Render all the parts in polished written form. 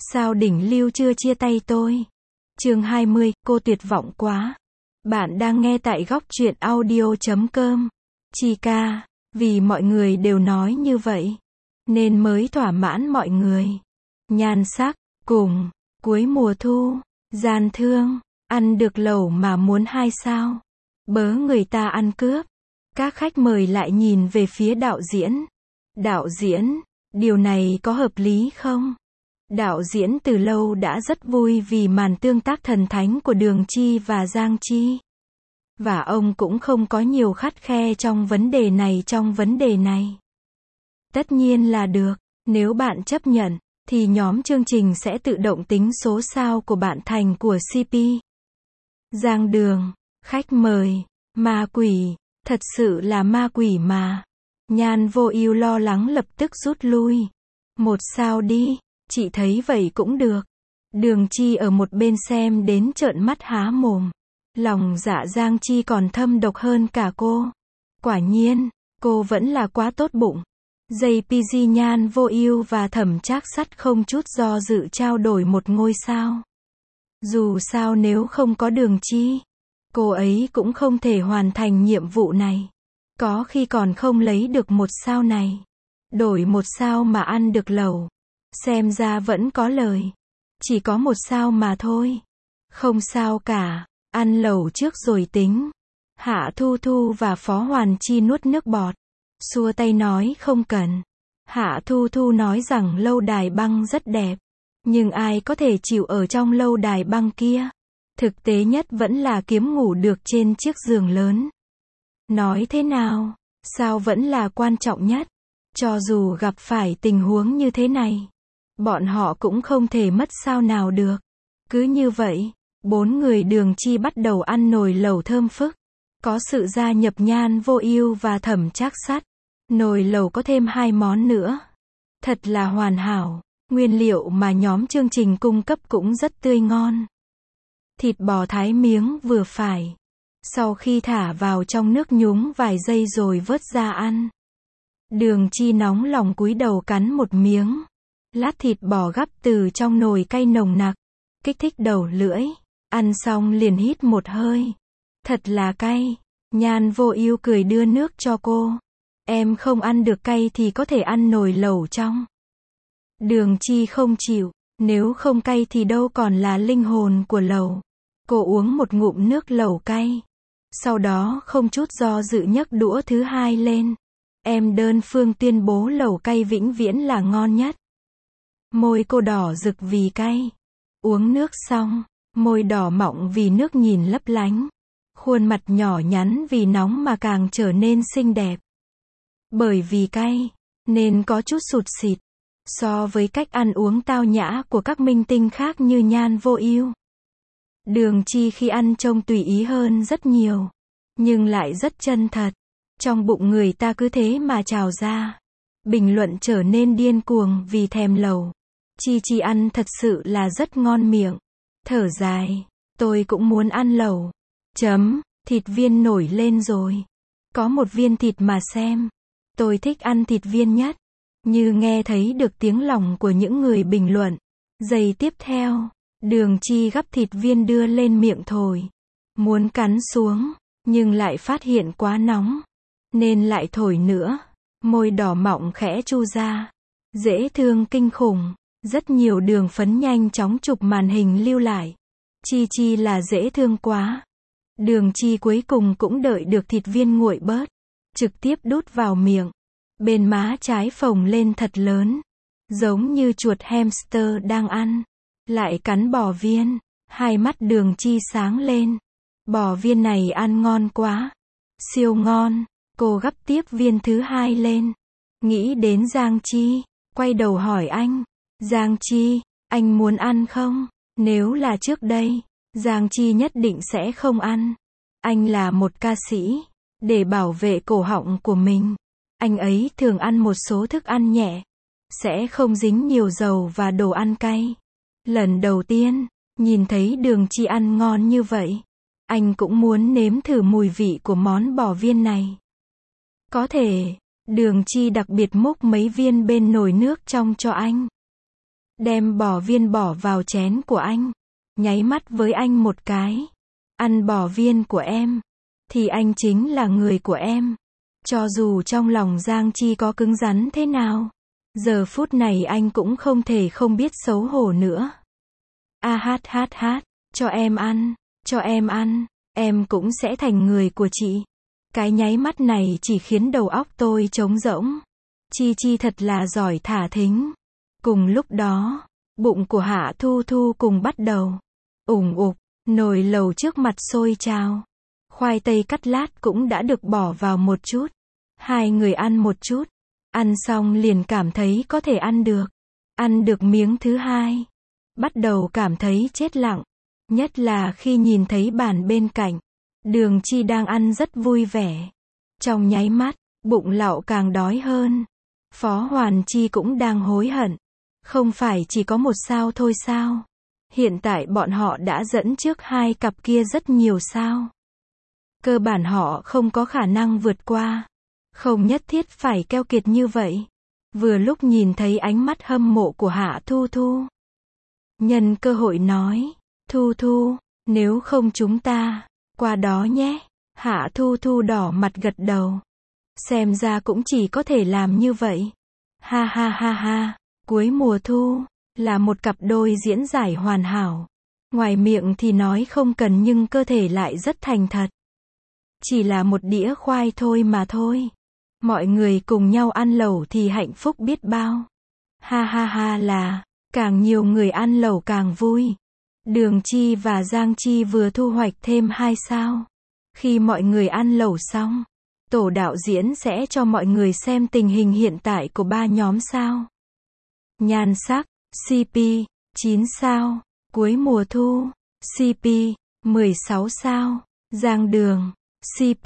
Sao đỉnh lưu chưa chia tay tôi? Chương 20, cô tuyệt vọng quá. Bạn đang nghe tại góc truyện audio.com. Chi ca, vì mọi người đều nói như vậy, nên mới thỏa mãn mọi người. Nhan sắc, cùng, cuối mùa thu, gian thương, ăn được lẩu mà muốn 2 sao. Bớ người ta ăn cướp. Các khách mời lại nhìn về phía đạo diễn. Đạo diễn, điều này có hợp lý không? Đạo diễn từ lâu đã rất vui vì màn tương tác thần thánh của Đường Chi và Giang Chi. Và ông cũng không có nhiều khắt khe trong vấn đề này. Tất nhiên là được, nếu bạn chấp nhận, thì nhóm chương trình sẽ tự động tính số sao của bạn thành của CP. Giang Đường, khách mời, ma quỷ, thật sự là ma quỷ mà. Nhan Vô Ưu lo lắng lập tức rút lui. 1 sao đi, chị thấy vậy cũng được. Đường Chi ở một bên xem đến trợn mắt há mồm. Lòng dạ Giang Chi còn thâm độc hơn cả cô. Quả nhiên, cô vẫn là quá tốt bụng. JPG Nhan Vô Ưu và Thẩm Trác Sắt không chút do dự trao đổi 1 ngôi sao. Dù sao nếu không có Đường Chi, cô ấy cũng không thể hoàn thành nhiệm vụ này. Có khi còn không lấy được 1 sao này. Đổi 1 sao mà ăn được lẩu. Xem ra vẫn có lời. Chỉ có 1 sao mà thôi. Không sao cả, ăn lẩu trước rồi tính. Hạ Thu Thu và Phó Hoàn Chi nuốt nước bọt. Xua tay nói không cần. Hạ Thu Thu nói rằng lâu đài băng rất đẹp. Nhưng ai có thể chịu ở trong lâu đài băng kia? Thực tế nhất vẫn là kiếm ngủ được trên chiếc giường lớn. Nói thế nào, sao vẫn là quan trọng nhất. Cho dù gặp phải tình huống như thế này, bọn họ cũng không thể mất sao nào được. Cứ như vậy, 4 người Đường Chi bắt đầu ăn nồi lẩu thơm phức. Có sự gia nhập Nhan Vô Ưu và Thẩm Trác Sắt. Nồi lẩu có thêm 2 món nữa. Thật là hoàn hảo. Nguyên liệu mà nhóm chương trình cung cấp cũng rất tươi ngon. Thịt bò thái miếng vừa phải. Sau khi thả vào trong nước nhúng vài giây rồi vớt ra ăn. Đường Chi nóng lòng cúi đầu cắn 1 miếng. Lát thịt bò gắp từ trong nồi cay nồng nặc. Kích thích đầu lưỡi. Ăn xong liền hít 1 hơi. Thật là cay. Nhan Vô Ưu cười đưa nước cho cô. Em không ăn được cay thì có thể ăn nồi lẩu trong. Đường Chi không chịu. Nếu không cay thì đâu còn là linh hồn của lẩu. Cô uống 1 ngụm nước lẩu cay. Sau đó không chút do dự nhấc đũa thứ 2 lên. Em đơn phương tuyên bố lẩu cay vĩnh viễn là ngon nhất. Môi cô đỏ rực vì cay. Uống nước xong, môi đỏ mọng vì nước nhìn lấp lánh. Khuôn mặt nhỏ nhắn vì nóng mà càng trở nên xinh đẹp. Bởi vì cay, nên có chút sụt sịt. So với cách ăn uống tao nhã của các minh tinh khác như Nhan Vô Ưu. Đường Chi khi ăn trông tùy ý hơn rất nhiều. Nhưng lại rất chân thật. Trong bụng người ta cứ thế mà trào ra. Bình luận trở nên điên cuồng vì thèm lẩu. Chi Chi ăn thật sự là rất ngon miệng. Thở dài. Tôi cũng muốn ăn lẩu. Thịt viên nổi lên rồi. Có 1 viên thịt mà xem. Tôi thích ăn thịt viên nhất. Như nghe thấy được tiếng lòng của những người bình luận. Giây tiếp theo, Đường Chi gắp thịt viên đưa lên miệng thổi. Muốn cắn xuống, nhưng lại phát hiện quá nóng. Nên lại thổi nữa. Môi đỏ mọng khẽ chu ra. Dễ thương kinh khủng. Rất nhiều đường phấn nhanh chóng chụp màn hình lưu lại. Chi Chi là dễ thương quá. Đường Chi cuối cùng cũng đợi được thịt viên nguội bớt. Trực tiếp đút vào miệng. Bên má trái phồng lên thật lớn. Giống như chuột hamster đang ăn. Lại cắn bò viên. Hai mắt Đường Chi sáng lên. Bò viên này ăn ngon quá. Siêu ngon. Cô gắp tiếp viên thứ 2 lên. Nghĩ đến Giang Chi. Quay đầu hỏi anh. Giang Chi, anh muốn ăn không? Nếu là trước đây, Giang Chi nhất định sẽ không ăn. Anh là một ca sĩ. Để bảo vệ cổ họng của mình, anh ấy thường ăn một số thức ăn nhẹ. Sẽ không dính nhiều dầu và đồ ăn cay. Lần đầu tiên, nhìn thấy Đường Chi ăn ngon như vậy, anh cũng muốn nếm thử mùi vị của món bò viên này. Có thể, Đường Chi đặc biệt múc mấy viên bên nồi nước trong cho anh. đem bò viên bỏ vào chén của anh, nháy mắt với anh một cái. Ăn bò viên của em, thì anh chính là người của em. Cho dù trong lòng Giang Chi có cứng rắn thế nào, giờ phút này anh cũng không thể không biết xấu hổ nữa. A hát hát hát, cho em ăn, em cũng sẽ thành người của chị. Cái nháy mắt này chỉ khiến đầu óc tôi trống rỗng. Chi Chi thật là giỏi thả thính. Cùng lúc đó, bụng của Hạ Thu Thu cùng bắt đầu ủng ục, nồi lẩu trước mặt sôi trào. Khoai tây cắt lát cũng đã được bỏ vào một chút. Hai người ăn một chút, ăn xong liền cảm thấy có thể ăn được. Ăn được miếng thứ hai, bắt đầu cảm thấy chết lặng. Nhất là khi nhìn thấy bàn bên cạnh, Đường Chi đang ăn rất vui vẻ. Trong nháy mắt, bụng lạo càng đói hơn. Phó Hoàn Chi cũng đang hối hận. Không phải chỉ có một sao thôi sao? Hiện tại bọn họ đã dẫn trước hai cặp kia rất nhiều sao. Cơ bản họ không có khả năng vượt qua. Không nhất thiết phải keo kiệt như vậy. Vừa lúc nhìn thấy ánh mắt hâm mộ của Hạ Thu Thu, nhân cơ hội nói, Thu Thu, nếu không chúng ta qua đó nhé. Hạ Thu Thu đỏ mặt gật đầu. Xem ra cũng chỉ có thể làm như vậy. Ha ha ha ha, cuối mùa thu, là một cặp đôi diễn giải hoàn hảo. Ngoài miệng thì nói không cần nhưng cơ thể lại rất thành thật. Chỉ là một đĩa khoai thôi mà thôi. Mọi người cùng nhau ăn lẩu thì hạnh phúc biết bao. Ha ha ha là, càng nhiều người ăn lẩu càng vui. Đường Chi và Giang Chi vừa thu hoạch thêm 2 sao. Khi mọi người ăn lẩu xong, tổ đạo diễn sẽ cho mọi người xem tình hình hiện tại của 3 nhóm sao. Nhan sắc, CP, 9 sao. Cuối mùa thu, CP, 16 sao. Giang Đường, CP,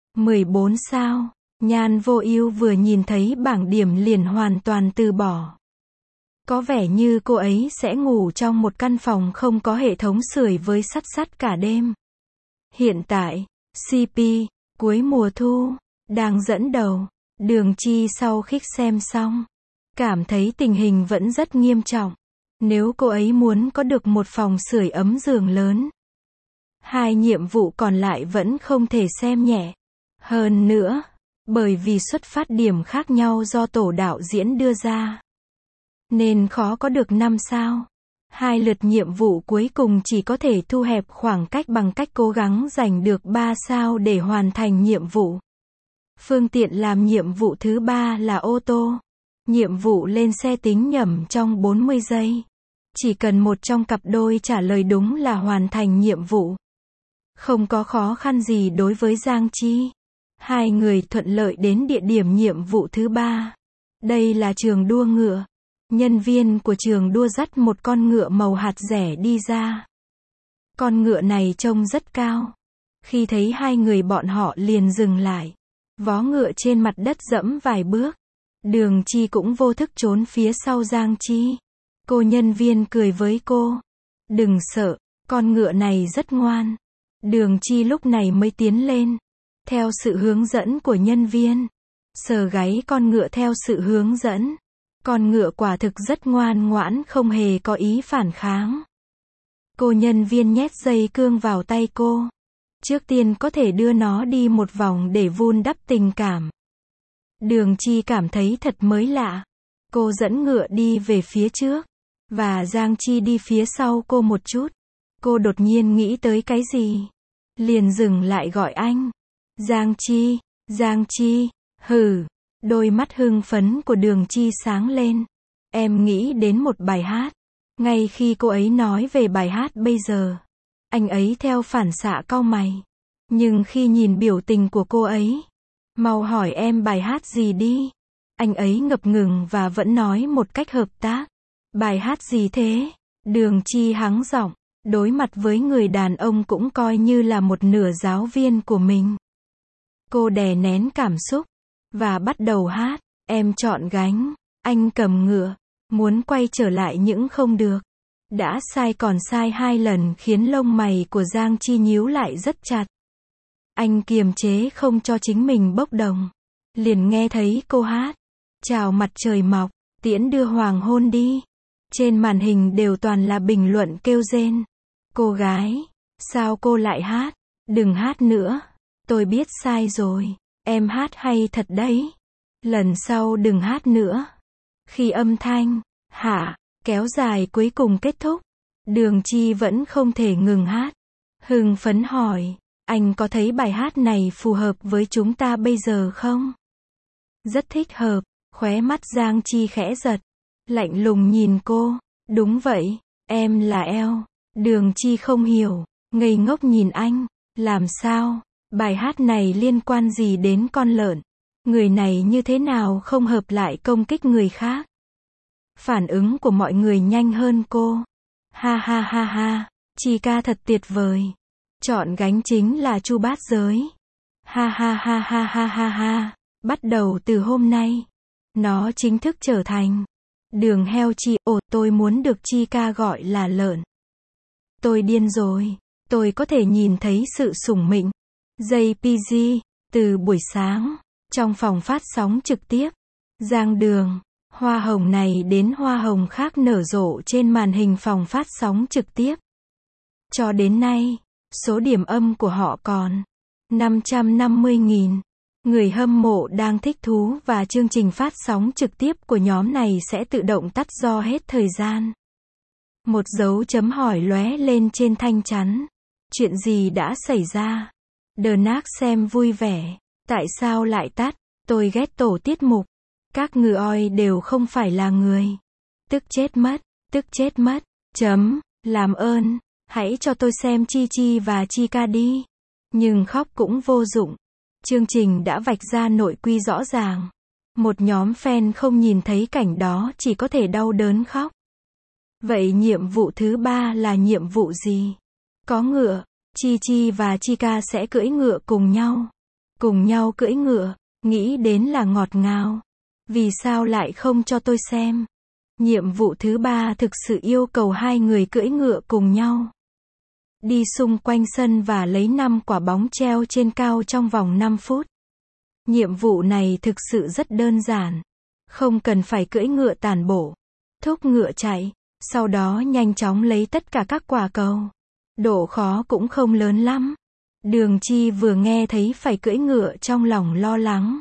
14 sao. Nhan Vô Ưu vừa nhìn thấy bảng điểm liền hoàn toàn từ bỏ. Có vẻ như cô ấy sẽ ngủ trong một căn phòng không có hệ thống sưởi với sắt cả đêm. Hiện tại, CP, cuối mùa thu, đang dẫn đầu. Đường Chi sau khi xem xong, cảm thấy tình hình vẫn rất nghiêm trọng. Nếu cô ấy muốn có được một phòng sưởi ấm giường lớn, 2 nhiệm vụ còn lại vẫn không thể xem nhẹ. Hơn nữa, bởi vì xuất phát điểm khác nhau do tổ đạo diễn đưa ra, nên khó có được 5 sao. 2 lượt nhiệm vụ cuối cùng chỉ có thể thu hẹp khoảng cách bằng cách cố gắng giành được 3 sao để hoàn thành nhiệm vụ. Phương tiện làm nhiệm vụ thứ 3 là ô tô. Nhiệm vụ lên xe tính nhẩm trong 40 giây. Chỉ cần một trong cặp đôi trả lời đúng là hoàn thành nhiệm vụ. Không có khó khăn gì đối với Giang Chi. 2 người thuận lợi đến địa điểm nhiệm vụ thứ 3. Đây là trường đua ngựa. Nhân viên của trường đua dắt một con ngựa màu hạt rẻ đi ra. Con ngựa này trông rất cao. Khi thấy 2 người bọn họ liền dừng lại. Vó ngựa trên mặt đất dẫm vài bước. Đường Chi cũng vô thức trốn phía sau Giang Chi. Cô nhân viên cười với cô. Đừng sợ, con ngựa này rất ngoan. Đường Chi lúc này mới tiến lên. Theo sự hướng dẫn của nhân viên. Sờ gáy con ngựa theo sự hướng dẫn. Con ngựa quả thực rất ngoan ngoãn không hề có ý phản kháng. Cô nhân viên nhét dây cương vào tay cô. Trước tiên có thể đưa nó đi một vòng để vun đắp tình cảm. Đường Chi cảm thấy thật mới lạ. Cô dẫn ngựa đi về phía trước. Và Giang Chi đi phía sau cô một chút. Cô đột nhiên nghĩ tới cái gì. Liền dừng lại gọi anh. Giang Chi, Giang Chi, hừ. Đôi mắt hưng phấn của Đường Chi sáng lên. Em nghĩ đến một bài hát. Ngay khi cô ấy nói về bài hát bây giờ, anh ấy theo phản xạ cau mày. Nhưng khi nhìn biểu tình của cô ấy, mau hỏi em bài hát gì đi. Anh ấy ngập ngừng và vẫn nói một cách hợp tác. Bài hát gì thế? Đường Chi hắng giọng. Đối mặt với người đàn ông cũng coi như là một nửa giáo viên của mình. Cô đè nén cảm xúc và bắt đầu hát. Em chọn gánh, anh cầm ngựa, muốn quay trở lại những không được. Đã sai còn sai 2 lần khiến lông mày của Giang Chi nhíu lại rất chặt. Anh kiềm chế không cho chính mình bốc đồng. Liền nghe thấy cô hát. Chào mặt trời mọc, tiễn đưa hoàng hôn đi. Trên màn hình đều toàn là bình luận kêu rên. Cô gái, sao cô lại hát? Đừng hát nữa. Tôi biết sai rồi. Em hát hay thật đấy. Lần sau đừng hát nữa. Khi âm thanh, kéo dài cuối cùng kết thúc, Đường Chi vẫn không thể ngừng hát. Hưng phấn hỏi, anh có thấy bài hát này phù hợp với chúng ta bây giờ không? Rất thích hợp, khóe mắt Giang Chi khẽ giật. Lạnh lùng nhìn cô, đúng vậy, em là eo. Đường Chi không hiểu, ngây ngốc nhìn anh, làm sao? Bài hát này liên quan gì đến con lợn? Người này như thế nào không hợp lại công kích người khác? Phản ứng của mọi người nhanh hơn cô. Ha ha ha ha, Chi ca thật tuyệt vời. Chọn gánh chính là Chu Bát Giới. Ha ha ha ha ha ha ha, bắt đầu từ hôm nay, nó chính thức trở thành đường heo Chi. Ồ, tôi muốn được Chi ca gọi là lợn. Tôi điên rồi, tôi có thể nhìn thấy sự sủng mịnh. JPG, từ buổi sáng, trong phòng phát sóng trực tiếp, Giang Đường, hoa hồng này đến hoa hồng khác nở rộ trên màn hình phòng phát sóng trực tiếp. Cho đến nay, số điểm âm của họ còn 550.000. Người hâm mộ đang thích thú và chương trình phát sóng trực tiếp của nhóm này sẽ tự động tắt do hết thời gian. Một dấu chấm hỏi lóe lên trên thanh chắn. Chuyện gì đã xảy ra? The Nác xem vui vẻ. Tại sao lại tắt? Tôi ghét tổ tiết mục. Các ngừ oi đều không phải là người. Tức chết mất, tức chết mất. Làm ơn, hãy cho tôi xem Chi Chi và Chi ca đi. Nhưng khóc cũng vô dụng. Chương trình đã vạch ra nội quy rõ ràng. Một nhóm fan không nhìn thấy cảnh đó chỉ có thể đau đớn khóc. Vậy nhiệm vụ thứ 3 là nhiệm vụ gì? Có ngựa, Chi Chi và Chi ca sẽ cưỡi ngựa cùng nhau. Cùng nhau cưỡi ngựa, nghĩ đến là ngọt ngào. Vì sao lại không cho tôi xem? Nhiệm vụ thứ 3 thực sự yêu cầu hai người cưỡi ngựa cùng nhau. Đi xung quanh sân và lấy 5 quả bóng treo trên cao trong vòng 5 phút. Nhiệm vụ này thực sự rất đơn giản. Không cần phải cưỡi ngựa tản bộ. Thúc ngựa chạy, sau đó nhanh chóng lấy tất cả các quả cầu. Độ khó cũng không lớn lắm. Đường Chi vừa nghe thấy phải cưỡi ngựa trong lòng lo lắng.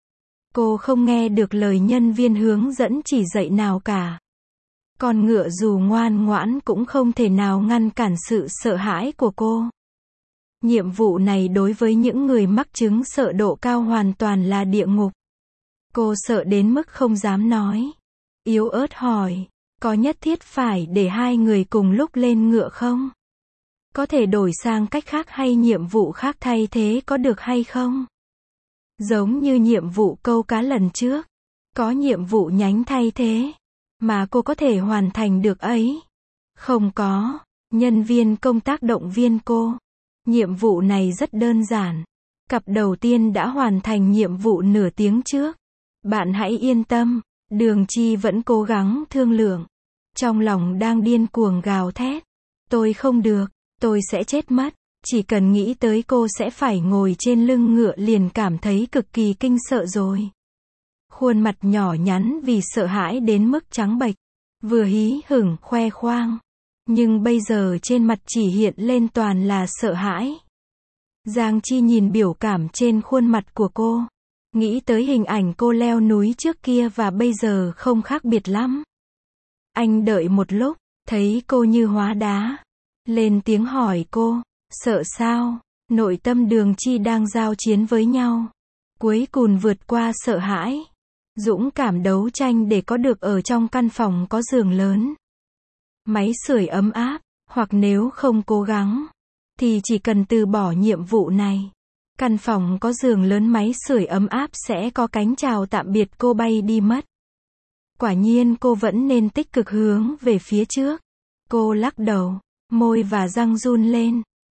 Cô không nghe được lời nhân viên hướng dẫn chỉ dạy nào cả. Con ngựa dù ngoan ngoãn cũng không thể nào ngăn cản sự sợ hãi của cô. Nhiệm vụ này đối với những người mắc chứng sợ độ cao hoàn toàn là địa ngục. Cô sợ đến mức không dám nói. Yếu ớt hỏi, có nhất thiết phải để hai người cùng lúc lên ngựa không? Có thể đổi sang cách khác hay nhiệm vụ khác thay thế có được hay không? Giống như nhiệm vụ câu cá lần trước. Có nhiệm vụ nhánh thay thế. Mà cô có thể hoàn thành được ấy. Không có. Nhân viên công tác động viên cô. Nhiệm vụ này rất đơn giản. Cặp đầu tiên đã hoàn thành nhiệm vụ nửa tiếng trước. Bạn hãy yên tâm. Đường Chi vẫn cố gắng thương lượng. Trong lòng đang điên cuồng gào thét. Tôi không được. Tôi sẽ chết mất. Chỉ cần nghĩ tới cô sẽ phải ngồi trên lưng ngựa liền cảm thấy cực kỳ kinh sợ rồi. Khuôn mặt nhỏ nhắn vì sợ hãi đến mức trắng bệch. Vừa hí hửng khoe khoang. Nhưng bây giờ trên mặt chỉ hiện lên toàn là sợ hãi. Giang Chi nhìn biểu cảm trên khuôn mặt của cô. Nghĩ tới hình ảnh cô leo núi trước kia và bây giờ không khác biệt lắm. Anh đợi một lúc, thấy cô như hóa đá. Lên tiếng hỏi cô, sợ sao? Nội tâm Đường Chi đang giao chiến với nhau. Cuối cùng vượt qua sợ hãi. Dũng cảm đấu tranh để có được ở trong căn phòng có giường lớn. Máy sưởi ấm áp, hoặc nếu không cố gắng, thì chỉ cần từ bỏ nhiệm vụ này. Căn phòng có giường lớn máy sưởi ấm áp sẽ có cánh chào tạm biệt cô bay đi mất. Quả nhiên cô vẫn nên tích cực hướng về phía trước. Cô lắc đầu, môi và răng run lên.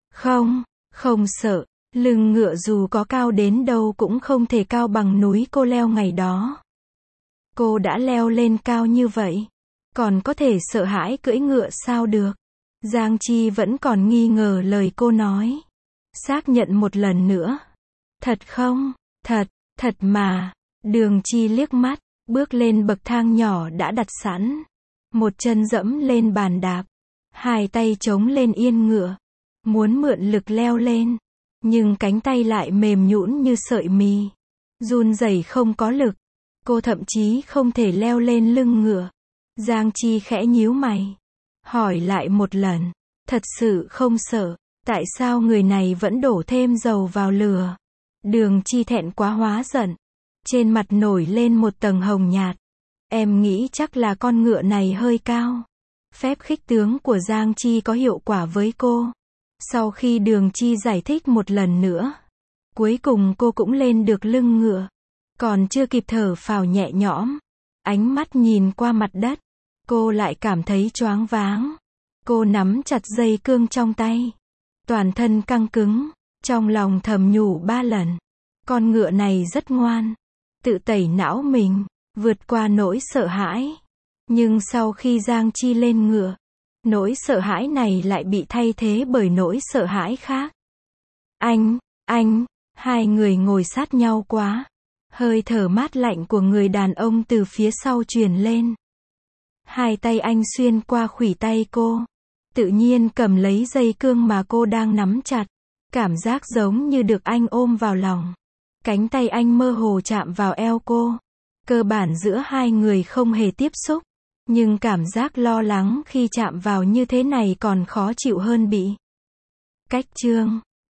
Không sợ, lưng ngựa dù có cao đến đâu cũng không thể cao bằng núi cô leo ngày đó. Cô đã leo lên cao như vậy, còn có thể sợ hãi cưỡi ngựa sao được? Giang Chi vẫn còn nghi ngờ lời cô nói. Xác nhận một lần nữa. Thật không? Thật mà. Đường Chi liếc mắt, bước lên bậc thang nhỏ đã đặt sẵn. một chân dẫm lên bàn đạp, hai tay chống lên yên ngựa, muốn mượn lực leo lên, nhưng cánh tay lại mềm nhũn như sợi mì, run rẩy không có lực. Cô thậm chí không thể leo lên lưng ngựa. Giang Chi khẽ nhíu mày, hỏi lại một lần, thật sự không sợ, tại sao người này vẫn đổ thêm dầu vào lửa? Đường Chi thẹn quá hóa giận, trên mặt nổi lên một tầng hồng nhạt. Em nghĩ chắc là con ngựa này hơi cao. Phép khích tướng của Giang Chi có hiệu quả với cô. Sau khi Đường Chi giải thích một lần nữa, cuối cùng cô cũng lên được lưng ngựa. Còn chưa kịp thở phào nhẹ nhõm, ánh mắt nhìn qua mặt đất, cô lại cảm thấy choáng váng. Cô nắm chặt dây cương trong tay, toàn thân căng cứng, trong lòng thầm nhủ 3 lần. Con ngựa này rất ngoan, tự tẩy não mình, vượt qua nỗi sợ hãi. Nhưng sau khi Giang Chi lên ngựa, nỗi sợ hãi này lại bị thay thế bởi nỗi sợ hãi khác. Anh, hai người ngồi sát nhau quá. Hơi thở mát lạnh của người đàn ông từ phía sau truyền lên. Hai tay anh xuyên qua khuỷu tay cô, tự nhiên cầm lấy dây cương mà cô đang nắm chặt. Cảm giác giống như được anh ôm vào lòng. Cánh tay anh mơ hồ chạm vào eo cô. Cơ bản giữa hai người không hề tiếp xúc, nhưng cảm giác lo lắng khi chạm vào như thế này còn khó chịu hơn bị cách chương.